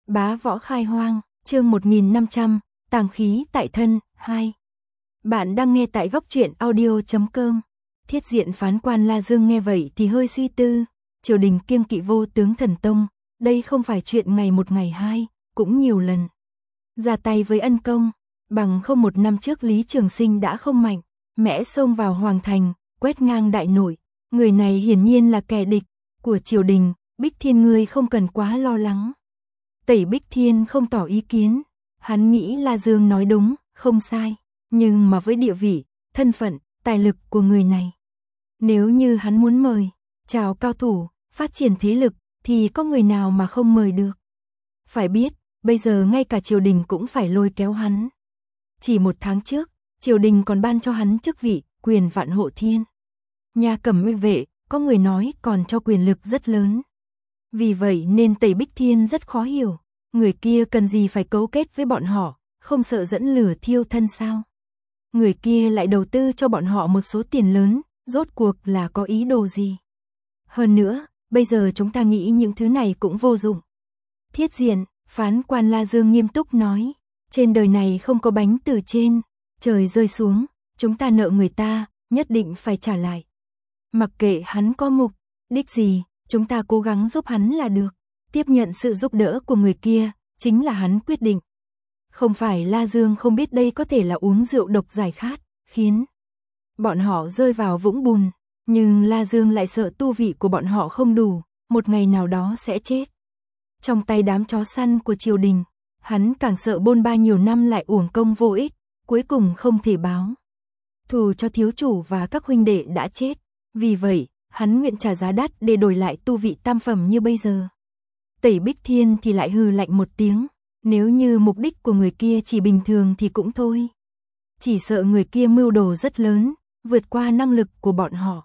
Bá võ khai hoang, chương 1500, tàng khí tại thân, 2. Bạn đang nghe tại góc truyện audio.com. Thiết diện phán quan La Dương nghe vậy thì hơi suy tư, triều đình kiêng kỵ vô tướng thần tông, đây không phải chuyện ngày một ngày hai, cũng nhiều lần. Ra tay với ân công, bằng không một năm trước Lý Trường Sinh đã không mạnh, mẽ xông vào hoàng thành, quét ngang đại nội, người này hiển nhiên là kẻ địch của triều đình, Bích Thiên ngươi không cần quá lo lắng. Tẩy Bích Thiên không tỏ ý kiến, hắn nghĩ La Dương nói đúng, không sai, nhưng mà với địa vị, thân phận, tài lực của người này, nếu như hắn muốn mời, chào cao thủ, phát triển thế lực, thì có người nào mà không mời được. Phải biết, bây giờ ngay cả triều đình cũng phải lôi kéo hắn. Chỉ một tháng trước, triều đình còn ban cho hắn chức vị, quyền vạn hộ thiên. Nhà Cẩm Y vệ, có người nói còn cho quyền lực rất lớn. Vì vậy nên Tẩy Bích Thiên rất khó hiểu, người kia cần gì phải cấu kết với bọn họ, không sợ dẫn lửa thiêu thân sao? Người kia lại đầu tư cho bọn họ một số tiền lớn, rốt cuộc là có ý đồ gì? Hơn nữa, bây giờ chúng ta nghĩ những thứ này cũng vô dụng. Thiết diện, phán quan La Dương nghiêm túc nói, trên đời này không có bánh từ trên, trời rơi xuống, chúng ta nợ người ta, nhất định phải trả lại. Mặc kệ hắn có mục đích gì, chúng ta cố gắng giúp hắn là được. Tiếp nhận sự giúp đỡ của người kia, chính là hắn quyết định. Không phải La Dương không biết đây có thể là uống rượu độc giải khát, khiến bọn họ rơi vào vũng bùn, nhưng La Dương lại sợ tu vị của bọn họ không đủ, một ngày nào đó sẽ chết. Trong tay đám chó săn của triều đình, hắn càng sợ bôn ba nhiều năm lại uổng công vô ích, cuối cùng không thể báo thù cho thiếu chủ và các huynh đệ đã chết. Vì vậy, hắn nguyện trả giá đắt để đổi lại tu vị tam phẩm như bây giờ. Tẩy Bích Thiên thì lại hừ lạnh một tiếng, nếu như mục đích của người kia chỉ bình thường thì cũng thôi. Chỉ sợ người kia mưu đồ rất lớn, vượt qua năng lực của bọn họ.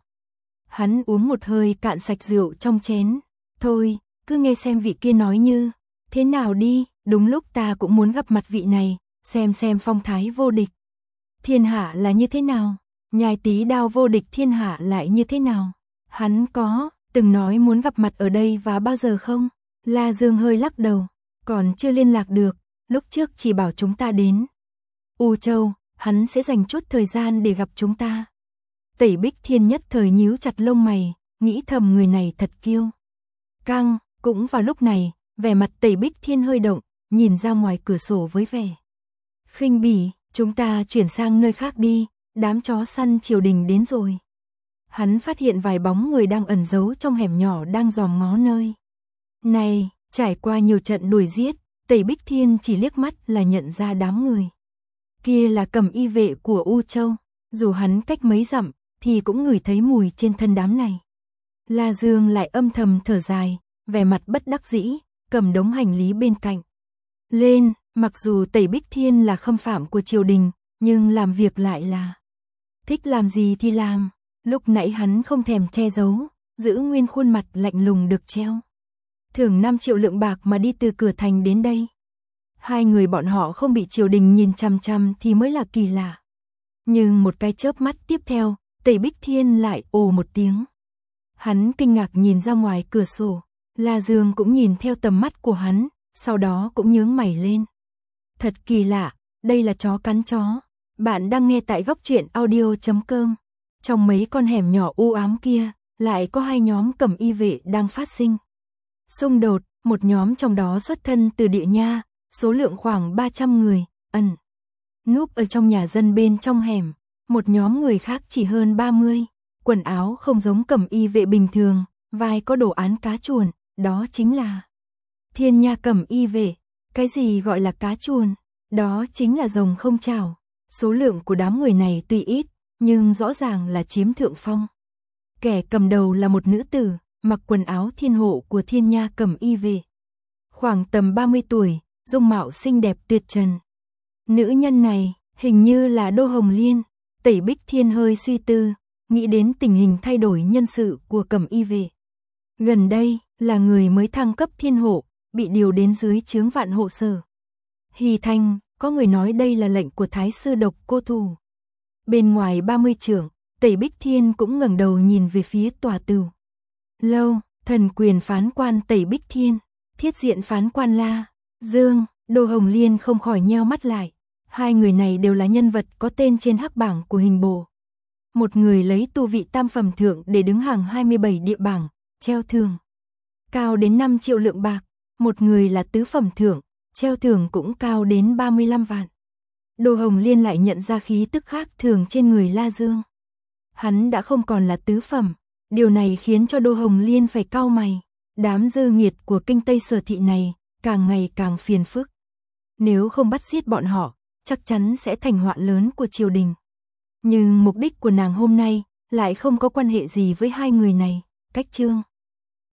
Hắn uống một hơi cạn sạch rượu trong chén. Thôi, cứ nghe xem vị kia nói như thế nào đi, đúng lúc ta cũng muốn gặp mặt vị này, xem phong thái vô địch thiên hạ là như thế nào, nhai tí đao vô địch thiên hạ lại như thế nào. Hắn có từng nói muốn gặp mặt ở đây và bao giờ không? La Dương hơi lắc đầu, còn chưa liên lạc được, lúc trước chỉ bảo chúng ta đến U Châu, hắn sẽ dành chút thời gian để gặp chúng ta. Tẩy Bích Thiên nhất thời nhíu chặt lông mày, nghĩ thầm người này thật kiêu căng. Cũng vào lúc này, vẻ mặt Tẩy Bích Thiên hơi động, nhìn ra ngoài cửa sổ với vẻ khinh bỉ, chúng ta chuyển sang nơi khác đi, đám chó săn triều đình đến rồi. Hắn phát hiện vài bóng người đang ẩn giấu trong hẻm nhỏ đang dòm ngó nơi này, trải qua nhiều trận đuổi giết, Tẩy Bích Thiên chỉ liếc mắt là nhận ra đám người kia là Cẩm Y vệ của U Châu, dù hắn cách mấy dặm thì cũng ngửi thấy mùi trên thân đám này. La Dương lại âm thầm thở dài, vẻ mặt bất đắc dĩ, cầm đống hành lý bên cạnh lên, mặc dù Tẩy Bích Thiên là khâm phạm của triều đình, nhưng làm việc lại là thích làm gì thì làm. Lúc nãy hắn không thèm che giấu, giữ nguyên khuôn mặt lạnh lùng được treo thưởng 5 triệu lượng bạc mà đi từ cửa thành đến đây. Hai người bọn họ không bị triều đình nhìn chằm chằm thì mới là kỳ lạ. Nhưng một cái chớp mắt tiếp theo, Tẩy Bích Thiên lại ồ một tiếng. Hắn kinh ngạc nhìn ra ngoài cửa sổ, La Dương cũng nhìn theo tầm mắt của hắn, sau đó cũng nhướng mày lên. Thật kỳ lạ, đây là chó cắn chó. Bạn đang nghe tại góc truyện audio.com. Trong mấy con hẻm nhỏ u ám kia, lại có hai nhóm Cẩm Y vệ đang phát sinh xung đột, một nhóm trong đó xuất thân từ địa nha, số lượng khoảng 300 người, ẩn núp ở trong nhà dân bên trong hẻm, một nhóm người khác chỉ hơn 30, quần áo không giống Cẩm Y vệ bình thường, vai có đồ án cá chuồn, đó chính là Thiên Nha Cẩm Y vệ. Cái gì gọi là cá chuồn? Đó chính là rồng không chảo. Số lượng của đám người này tuy ít, nhưng rõ ràng là chiếm thượng phong. Kẻ cầm đầu là một nữ tử, mặc quần áo thiên hộ của Thiên Nha Cẩm Y vệ. Khoảng tầm 30 tuổi, dung mạo xinh đẹp tuyệt trần. Nữ nhân này, hình như là Đô Hồng Liên. Tẩy Bích Thiên hơi suy tư, nghĩ đến tình hình thay đổi nhân sự của Cẩm Y vệ. Gần đây, là người mới thăng cấp thiên hộ, bị điều đến dưới trướng Vạn Hộ Sở Hy Thanh, có người nói đây là lệnh của Thái sư Độc Cô Thủ. Bên ngoài 30 trượng, Tẩy Bích Thiên cũng ngẩng đầu nhìn về phía tòa tửu lâu, thần quyền phán quan Tẩy Bích Thiên, thiết diện phán quan La Dương, Đô Hồng Liên không khỏi nheo mắt lại. Hai người này đều là nhân vật có tên trên hắc bảng của hình bồ. Một người lấy tu vị tam phẩm thượng để đứng hàng 27 địa bảng, treo thưởng cao đến 5 triệu lượng bạc. Một người là tứ phẩm thượng, treo thưởng cũng cao đến 35 vạn. Đô Hồng Liên lại nhận ra khí tức khác thường trên người La Dương. Hắn đã không còn là tứ phẩm, điều này khiến cho Đô Hồng Liên phải cau mày. Đám dư nghiệt của kinh Tây Sở thị này càng ngày càng phiền phức. Nếu không bắt giết bọn họ, chắc chắn sẽ thành họa lớn của triều đình. Nhưng mục đích của nàng hôm nay lại không có quan hệ gì với hai người này. Cách chương